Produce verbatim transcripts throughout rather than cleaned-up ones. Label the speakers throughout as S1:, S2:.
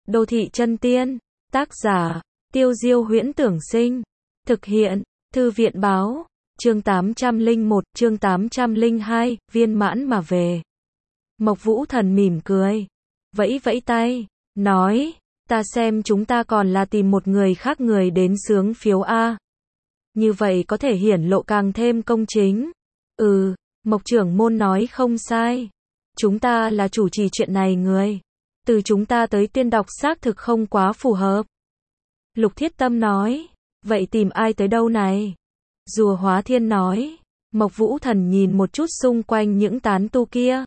S1: Đô thị chân tiên, tác giả, Tiêu Diêu Huyễn Tưởng Sinh, thực hiện, Thư viện Báo, chương tám trăm lẻ một, chương tám trăm lẻ hai, viên mãn mà về. Mộc Vũ Thần mỉm cười, vẫy vẫy tay, nói, ta xem chúng ta còn là tìm một người khác người đến xướng phiếu A. Như vậy có thể hiển lộ càng thêm công chính. Ừ, Mộc trưởng môn nói không sai. Chúng ta là chủ trì chuyện này người. Từ chúng ta tới tuyên đọc xác thực không quá phù hợp. Lục Thiết Tâm nói, vậy tìm ai tới đâu này? Rùa Hóa Thiên nói, Mộc Vũ Thần nhìn một chút xung quanh những tán tu kia.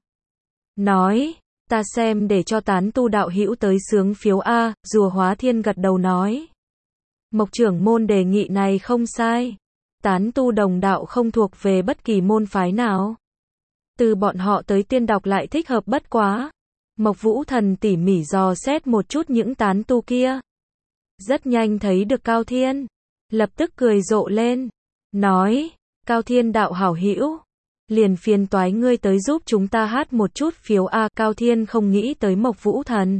S1: Nói, ta xem để cho tán tu đạo hữu tới xướng phiếu A, Rùa Hóa Thiên gật đầu nói. Mộc trưởng môn đề nghị này không sai. Tán tu đồng đạo không thuộc về bất kỳ môn phái nào. Từ bọn họ tới tuyên đọc lại thích hợp bất quá. Mộc Vũ Thần tỉ mỉ dò xét một chút những tán tu kia. Rất nhanh thấy được Cao Thiên. Lập tức cười rộ lên. Nói, Cao Thiên đạo hảo hữu. Liền phiền toái ngươi tới giúp chúng ta hát một chút phiếu A. Cao Thiên không nghĩ tới Mộc Vũ Thần.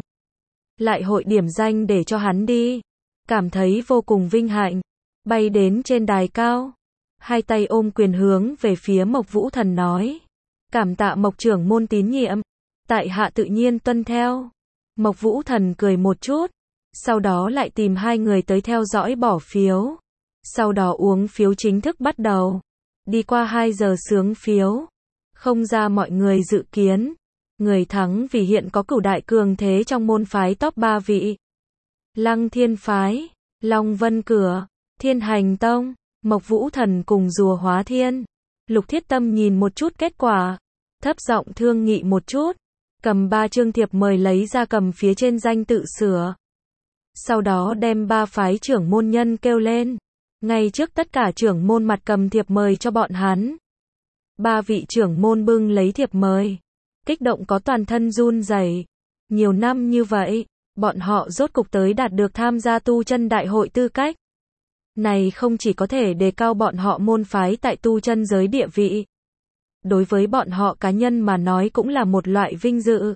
S1: Lại hội điểm danh để cho hắn đi. Cảm thấy vô cùng vinh hạnh. Bay đến trên đài cao. Hai tay ôm quyền hướng về phía Mộc Vũ Thần nói. Cảm tạ Mộc trưởng môn tín nhiệm. Tại hạ tự nhiên tuân theo. Mộc Vũ Thần cười một chút. Sau đó lại tìm hai người tới theo dõi bỏ phiếu. Sau đó uống phiếu chính thức bắt đầu. Đi qua hai giờ xướng phiếu. Không ra mọi người dự kiến. Người thắng vì hiện có cửu đại cường thế trong môn phái top ba vị. Lăng Thiên Phái, Long Vân Cửa, Thiên Hành Tông, Mộc Vũ Thần cùng Rùa Hóa Thiên. Lục Thiết Tâm nhìn một chút kết quả. Thấp giọng thương nghị một chút. Cầm ba chương thiệp mời lấy ra cầm phía trên danh tự sửa. Sau đó đem ba phái trưởng môn nhân kêu lên. Ngay trước tất cả trưởng môn mặt cầm thiệp mời cho bọn hắn. Ba vị trưởng môn bưng lấy thiệp mời. Kích động có toàn thân run rẩy. Nhiều năm như vậy, bọn họ rốt cục tới đạt được tham gia tu chân đại hội tư cách. Này không chỉ có thể đề cao bọn họ môn phái tại tu chân giới địa vị. Đối với bọn họ cá nhân mà nói cũng là một loại vinh dự.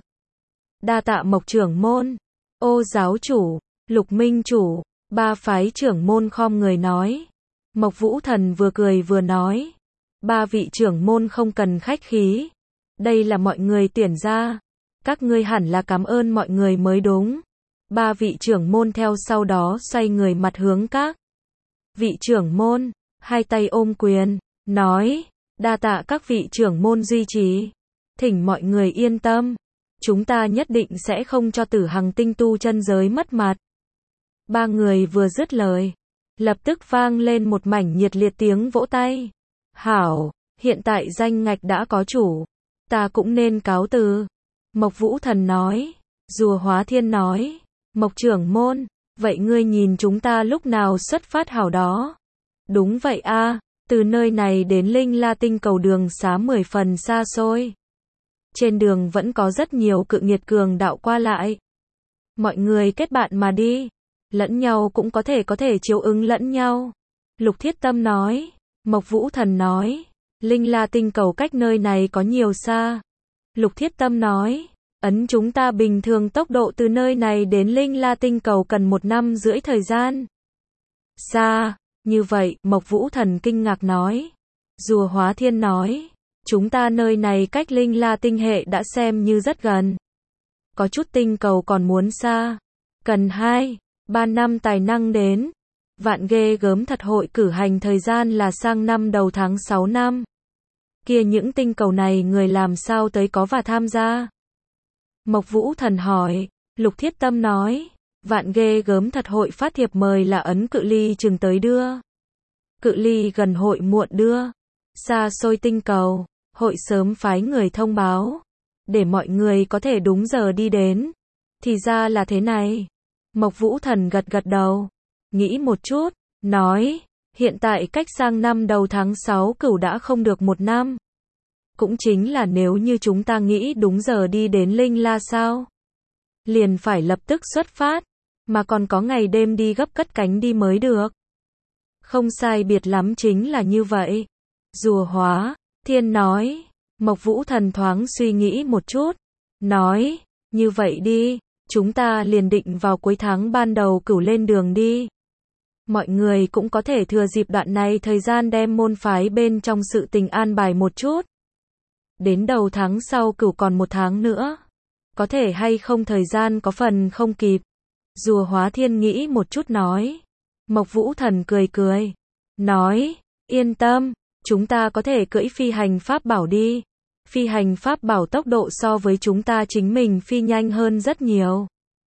S1: Đa tạ Mộc trưởng môn, Ô giáo chủ, Lục minh chủ, ba phái trưởng môn khom người nói. Mộc Vũ Thần vừa cười vừa nói. Ba vị trưởng môn không cần khách khí. Đây là mọi người tuyển ra. Các ngươi hẳn là cảm ơn mọi người mới đúng. Ba vị trưởng môn theo sau đó xoay người mặt hướng các vị trưởng môn, hai tay ôm quyền, nói. Đa tạ các vị trưởng môn duy trì. Thỉnh mọi người yên tâm. Chúng ta nhất định sẽ không cho Tử Hằng tinh tu chân giới mất mặt. Ba người vừa dứt lời. Lập tức vang lên một mảnh nhiệt liệt tiếng vỗ tay. Hảo, hiện tại danh ngạch đã có chủ. Ta cũng nên cáo từ. Mộc Vũ Thần nói. Rùa Hóa Thiên nói. Mộc trưởng môn, vậy ngươi nhìn chúng ta lúc nào xuất phát hảo đó. Đúng vậy a. Từ nơi này đến Linh La Tinh cầu đường xá mười phần xa xôi. Trên đường vẫn có rất nhiều cự nghiệt cường đạo qua lại. Mọi người kết bạn mà đi. Lẫn nhau cũng có thể có thể chiếu ứng lẫn nhau. Lục Thiết Tâm nói. Mộc Vũ Thần nói. Linh La Tinh cầu cách nơi này có nhiều xa. Lục Thiết Tâm nói. Ấn chúng ta bình thường tốc độ từ nơi này đến Linh La Tinh cầu cần một năm rưỡi thời gian. Xa. Như vậy, Mộc Vũ Thần kinh ngạc nói. Rùa Hóa Thiên nói. Chúng ta nơi này cách Linh La Tinh hệ đã xem như rất gần. Có chút tinh cầu còn muốn xa. Cần hai, ba năm tài năng đến. Vạn ghê gớm thật hội cử hành thời gian là sang năm đầu tháng sáu năm. Kia những tinh cầu này người làm sao tới có và tham gia? Mộc Vũ Thần hỏi. Lục Thiết Tâm nói. Vạn ghê gớm thật hội phát thiệp mời là ấn cự ly chừng tới đưa. Cự ly gần hội muộn đưa. Xa xôi tinh cầu, hội sớm phái người thông báo. Để mọi người có thể đúng giờ đi đến. Thì ra là thế này. Mộc Vũ Thần gật gật đầu. Nghĩ một chút, nói. Hiện tại cách sang năm đầu tháng sáu cửu đã không được một năm. Cũng chính là nếu như chúng ta nghĩ đúng giờ đi đến Linh La sao. Liền phải lập tức xuất phát. Mà còn có ngày đêm đi gấp cất cánh đi mới được. Không sai biệt lắm chính là như vậy. Rùa Hóa Thiên nói. Mộc Vũ Thần thoáng suy nghĩ một chút. Nói. Như vậy đi. chúng ta liền định vào cuối tháng ban đầu Cửu lên đường đi. Mọi người cũng có thể thừa dịp đoạn này thời gian đem môn phái bên trong sự tình an bài một chút. Đến đầu tháng sau Cửu còn một tháng nữa. Có thể hay không thời gian có phần không kịp. Rùa Hóa Thiên nghĩ một chút nói. Mộc Vũ Thần cười cười. Nói, yên tâm, chúng ta có thể cưỡi phi hành pháp bảo đi. Phi hành pháp bảo tốc độ so với chúng ta chính mình phi nhanh hơn rất nhiều.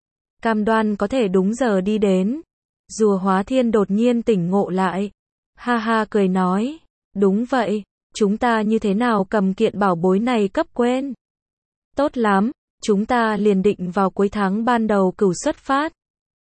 S1: Cam đoan có thể đúng giờ đi đến. Rùa Hóa Thiên đột nhiên tỉnh ngộ lại. Ha ha cười nói. Đúng vậy, chúng ta như thế nào cầm kiện bảo bối này cấp quên. Tốt lắm, chúng ta liền định vào cuối tháng ban đầu Cửu xuất phát.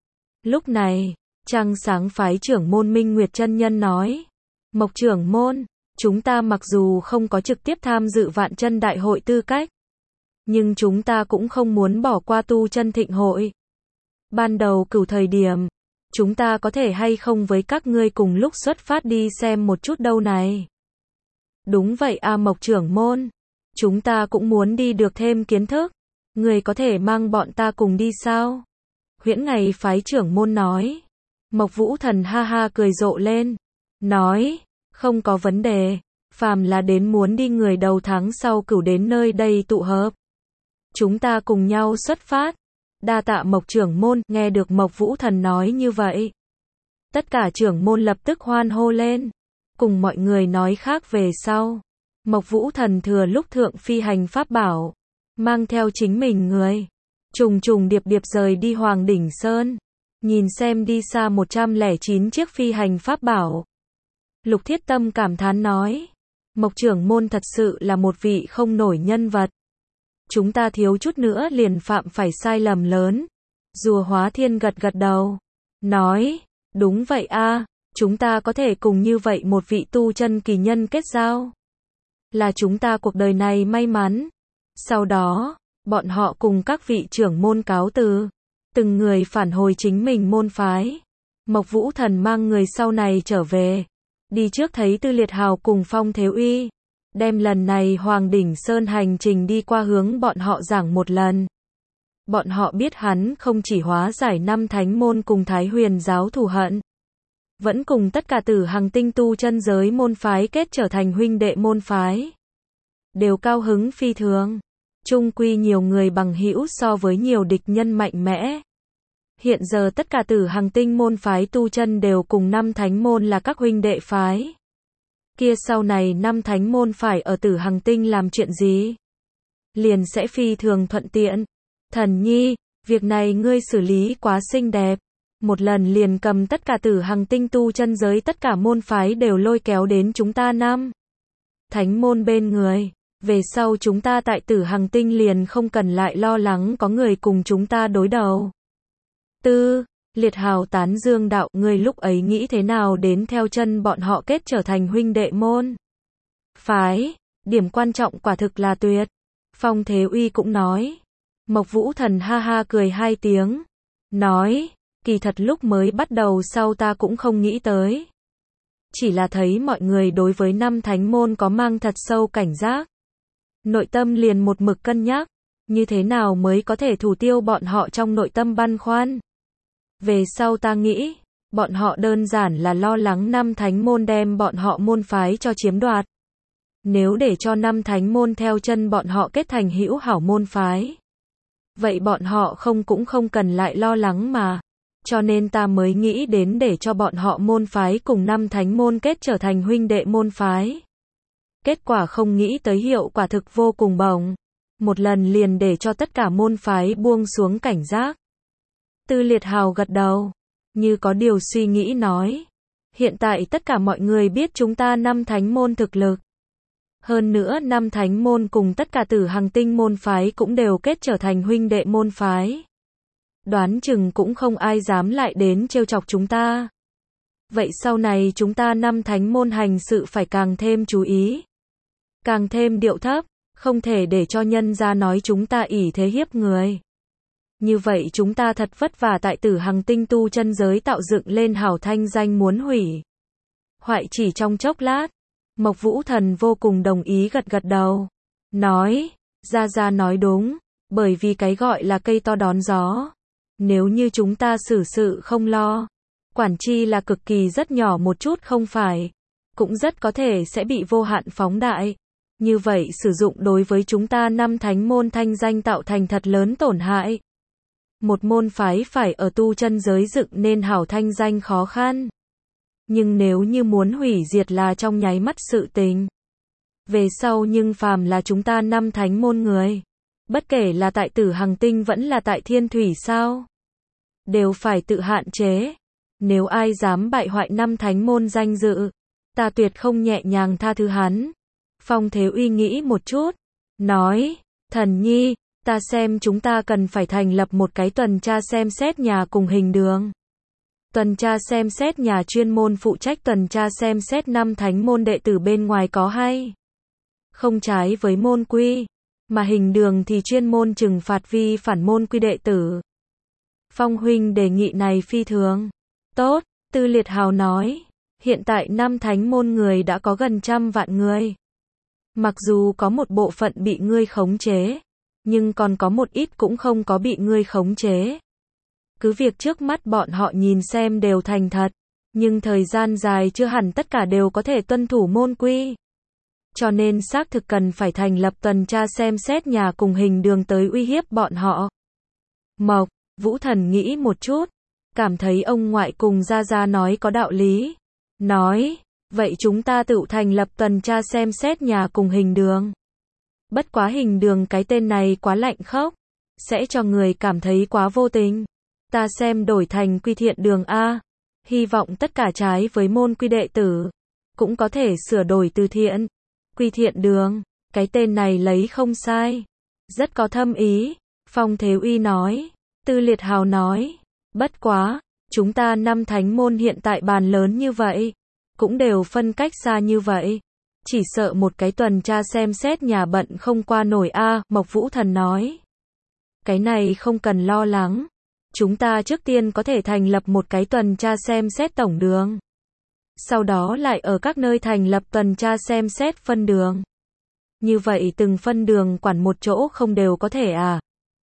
S1: Lúc này, Trăng Sáng phái trưởng môn Minh Nguyệt chân nhân nói. Mộc trưởng môn, chúng ta mặc dù không có trực tiếp tham dự Vạn Chân Đại hội tư cách, nhưng chúng ta cũng không muốn bỏ qua tu chân thịnh hội. Ban đầu Cửu thời điểm, chúng ta có thể hay không với các ngươi cùng lúc xuất phát đi xem một chút đâu này. Đúng vậy a Mộc trưởng môn, chúng ta cũng muốn đi được thêm kiến thức. Người có thể mang bọn ta cùng đi sao? Huyễn Ngày phái trưởng môn nói. Mộc Vũ Thần ha ha cười rộ lên. Nói, không có vấn đề. Phàm là đến muốn đi người đầu tháng sau Cửu đến nơi đây tụ hợp. Chúng ta cùng nhau xuất phát. Đa tạ Mộc trưởng môn. Nghe được Mộc Vũ Thần nói như vậy, tất cả trưởng môn lập tức hoan hô lên. Cùng mọi người nói khác về sau. Mộc Vũ Thần thừa lúc thượng phi hành pháp bảo, mang theo chính mình người, trùng trùng điệp điệp rời đi Hoàng Đỉnh Sơn. Nhìn xem đi xa một trăm lẻ chín chiếc phi hành pháp bảo, Lục Thiết Tâm cảm thán nói. Mộc trưởng môn thật sự là một vị không nổi nhân vật. Chúng ta thiếu chút nữa liền phạm phải sai lầm lớn. Rùa Hóa Thiên gật gật đầu. Nói, đúng vậy a, chúng ta có thể cùng như vậy một vị tu chân kỳ nhân kết giao. Là chúng ta cuộc đời này may mắn. Sau đó, bọn họ cùng các vị trưởng môn cáo từ. Từng người phản hồi chính mình môn phái. Mộc Vũ Thần mang người sau này trở về. Đi trước thấy Tư Liệt Hào cùng Phong Thế Uy. Đem lần này Hoàng Đỉnh Sơn hành trình đi qua hướng bọn họ giảng một lần. Bọn họ biết hắn không chỉ hóa giải năm thánh môn cùng Thái Huyền giáo thù hận, vẫn cùng tất cả Tử Hằng tinh tu chân giới môn phái kết trở thành huynh đệ môn phái. Đều cao hứng phi thường. Chung quy nhiều người bằng hữu so với nhiều địch nhân mạnh mẽ. Hiện giờ tất cả Tử Hằng tinh môn phái tu chân đều cùng năm thánh môn là các huynh đệ phái. Kia sau này năm thánh môn phải ở Tử Hằng tinh làm chuyện gì? Liền sẽ phi thường thuận tiện. Thần nhi, việc này ngươi xử lý quá xinh đẹp. Một lần liền cầm tất cả Tử Hằng tinh tu chân giới tất cả môn phái đều lôi kéo đến chúng ta năm thánh môn bên người. Về sau chúng ta tại Tử Hằng tinh liền không cần lại lo lắng có người cùng chúng ta đối đầu. Tư Liệt Hào tán dương đạo, ngươi lúc ấy nghĩ thế nào đến theo chân bọn họ kết trở thành huynh đệ môn phái, điểm quan trọng quả thực là tuyệt. Phong Thế Uy cũng nói. Mộc Vũ Thần ha ha cười hai tiếng. Nói, kỳ thật lúc mới bắt đầu sau ta cũng không nghĩ tới. Chỉ là thấy mọi người đối với năm thánh môn có mang thật sâu cảnh giác. Nội tâm liền một mực cân nhắc, như thế nào mới có thể thủ tiêu bọn họ trong nội tâm băn khoăn. Về sau ta nghĩ, bọn họ đơn giản là lo lắng năm thánh môn đem bọn họ môn phái cho chiếm đoạt. Nếu để cho năm thánh môn theo chân bọn họ kết thành hữu hảo môn phái, vậy bọn họ không cũng không cần lại lo lắng mà. Cho nên ta mới nghĩ đến để cho bọn họ môn phái cùng năm thánh môn kết trở thành huynh đệ môn phái. Kết quả không nghĩ tới hiệu quả thực vô cùng bổng. Một lần liền để cho tất cả môn phái buông xuống cảnh giác. Tư Liệt Hào gật đầu, như có điều suy nghĩ nói. Hiện tại tất cả mọi người biết chúng ta năm thánh môn thực lực. Hơn nữa năm thánh môn cùng tất cả Tử Hằng tinh môn phái cũng đều kết trở thành huynh đệ môn phái. Đoán chừng cũng không ai dám lại đến trêu chọc chúng ta. Vậy sau này chúng ta năm thánh môn hành sự phải càng thêm chú ý. Càng thêm điệu thấp, không thể để cho nhân ra nói chúng ta ỷ thế hiếp người. Như vậy chúng ta thật vất vả tại Tử Hằng tinh tu chân giới tạo dựng lên hảo thanh danh muốn hủy hoại chỉ trong chốc lát. Mộc Vũ Thần vô cùng đồng ý gật gật đầu. Nói, Gia Gia nói đúng, Bởi vì cái gọi là cây to đón gió. Nếu như chúng ta xử sự không lo, quản chi là cực kỳ rất nhỏ một chút không phải, cũng rất có thể sẽ bị vô hạn phóng đại. Như vậy sử dụng đối với chúng ta năm thánh môn thanh danh tạo thành thật lớn tổn hại. Một môn phái phải ở tu chân giới dựng nên hảo thanh danh khó khăn. Nhưng nếu như muốn hủy diệt là trong nháy mắt sự tình. Về sau nhưng phàm là chúng ta năm thánh môn người, bất kể là tại Tử Hằng Tinh vẫn là tại Thiên Thủy sao, đều phải tự hạn chế. Nếu ai dám bại hoại năm thánh môn danh dự, ta tuyệt không nhẹ nhàng tha thứ hắn. Phong Thế Uy nghĩ một chút, nói, Thần Nhi, ta xem chúng ta cần phải thành lập một cái tuần tra xem xét nhà cùng hình đường. Tuần tra xem xét nhà chuyên môn phụ trách tuần tra xem xét năm thánh môn đệ tử bên ngoài có hay không trái với môn quy, mà hình đường thì chuyên môn trừng phạt vi phản môn quy đệ tử. Phong huynh đề nghị này phi thường tốt, Tư Liệt Hào nói, hiện tại năm thánh môn người đã có gần trăm vạn người. Mặc dù có một bộ phận bị ngươi khống chế, nhưng còn có một ít cũng không có bị ngươi khống chế. Cứ việc trước mắt bọn họ nhìn xem đều thành thật, nhưng thời gian dài chưa hẳn tất cả đều có thể tuân thủ môn quy. Cho nên xác thực cần phải thành lập tuần tra xem xét nhà cùng hình đường tới uy hiếp bọn họ. Mộc Vũ Thần nghĩ một chút, cảm thấy ông ngoại cùng Gia Gia nói có đạo lý. Nói, vậy chúng ta tự thành lập tuần tra xem xét nhà cùng hình đường. Bất quá hình đường cái tên này quá lạnh khốc, sẽ cho người cảm thấy quá vô tình. Ta xem đổi thành quy thiện đường A, hy vọng tất cả trái với môn quy đệ tử, cũng có thể sửa đổi từ thiện. Quy thiện đường, cái tên này lấy không sai, rất có thâm ý. Phong Thế Uy nói, Tư Liệt Hào nói, bất quá, chúng ta năm thánh môn hiện tại bàn lớn như vậy, cũng đều phân cách xa như vậy. Chỉ sợ một cái tuần tra xem xét nhà bận không qua nổi a. Mộc Vũ Thần nói, cái này không cần lo lắng. Chúng ta trước tiên có thể thành lập một cái tuần tra xem xét tổng đường. Sau đó lại ở các nơi thành lập tuần tra xem xét phân đường. Như vậy từng phân đường quản một chỗ không đều có thể à?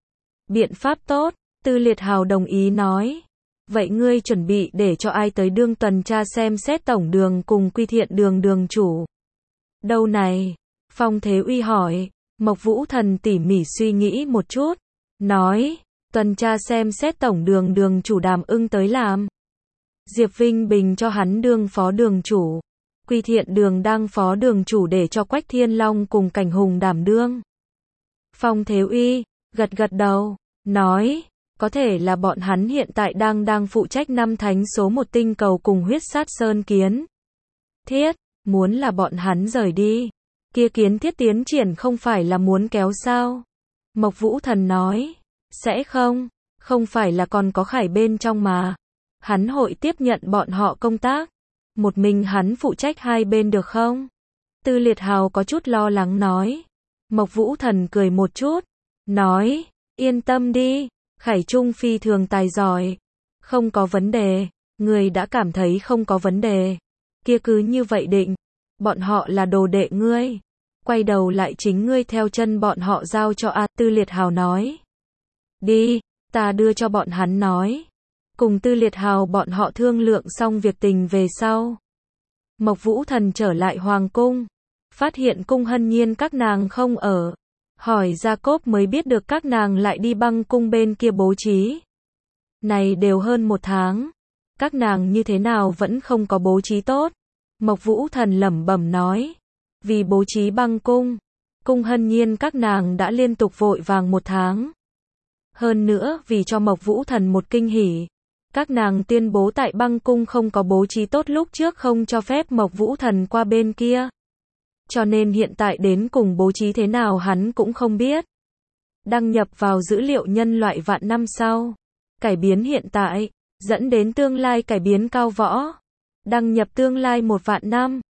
S1: Biện pháp tốt, Tư Liệt Hào đồng ý nói. Vậy ngươi chuẩn bị để cho ai tới đương tuần tra xem xét tổng đường cùng quy thiện đường đường chủ? Đâu này? Phong Thế Uy hỏi. Mộc Vũ Thần tỉ mỉ suy nghĩ một chút, nói, tuần tra xem xét tổng đường đường chủ Đàm Ưng tới làm. Diệp Vinh Bình cho hắn đương phó đường chủ. Quy thiện đường đang phó đường chủ để cho Quách Thiên Long cùng Cảnh Hùng đảm đương. Phong Thế Uy gật gật đầu, nói, có thể là bọn hắn hiện tại đang đang phụ trách năm thánh số một tinh cầu cùng huyết sát sơn kiến thiết, muốn là bọn hắn rời đi, kia kiến thiết tiến triển không phải là muốn kéo sao? Mộc Vũ Thần nói, sẽ không, không phải là còn có Khải bên trong mà. Hắn hội tiếp nhận bọn họ công tác, một mình hắn phụ trách hai bên được không? Tư Liệt Hào có chút lo lắng nói. Mộc Vũ Thần cười một chút, nói, yên tâm đi, Khải Trung phi thường tài giỏi, không có vấn đề. Người đã cảm thấy không có vấn đề, kia cứ như vậy định, bọn họ là đồ đệ ngươi, quay đầu lại chính ngươi theo chân bọn họ giao cho A. Tư Liệt Hào nói, đi, ta đưa cho bọn hắn nói, cùng Tư Liệt Hào bọn họ thương lượng xong việc tình về sau. Mộc Vũ Thần trở lại Hoàng Cung, phát hiện Cung Hân Nhiên các nàng không ở, hỏi Jacob mới biết được các nàng lại đi Băng Cung bên kia bố trí. Này đều hơn một tháng, các nàng như thế nào vẫn không có bố trí tốt? Mộc Vũ Thần lẩm bẩm nói, vì bố trí Băng Cung, Cung Hân Nhiên các nàng đã liên tục vội vàng một tháng. Hơn nữa vì cho Mộc Vũ Thần một kinh hỉ, các nàng tuyên bố tại Băng Cung không có bố trí tốt lúc trước không cho phép Mộc Vũ Thần qua bên kia. Cho nên hiện tại đến cùng bố trí thế nào hắn cũng không biết. Đăng nhập vào dữ liệu nhân loại vạn năm sau. Cải biến hiện tại, dẫn đến tương lai cải biến cao võ. Đăng nhập tương lai một vạn năm.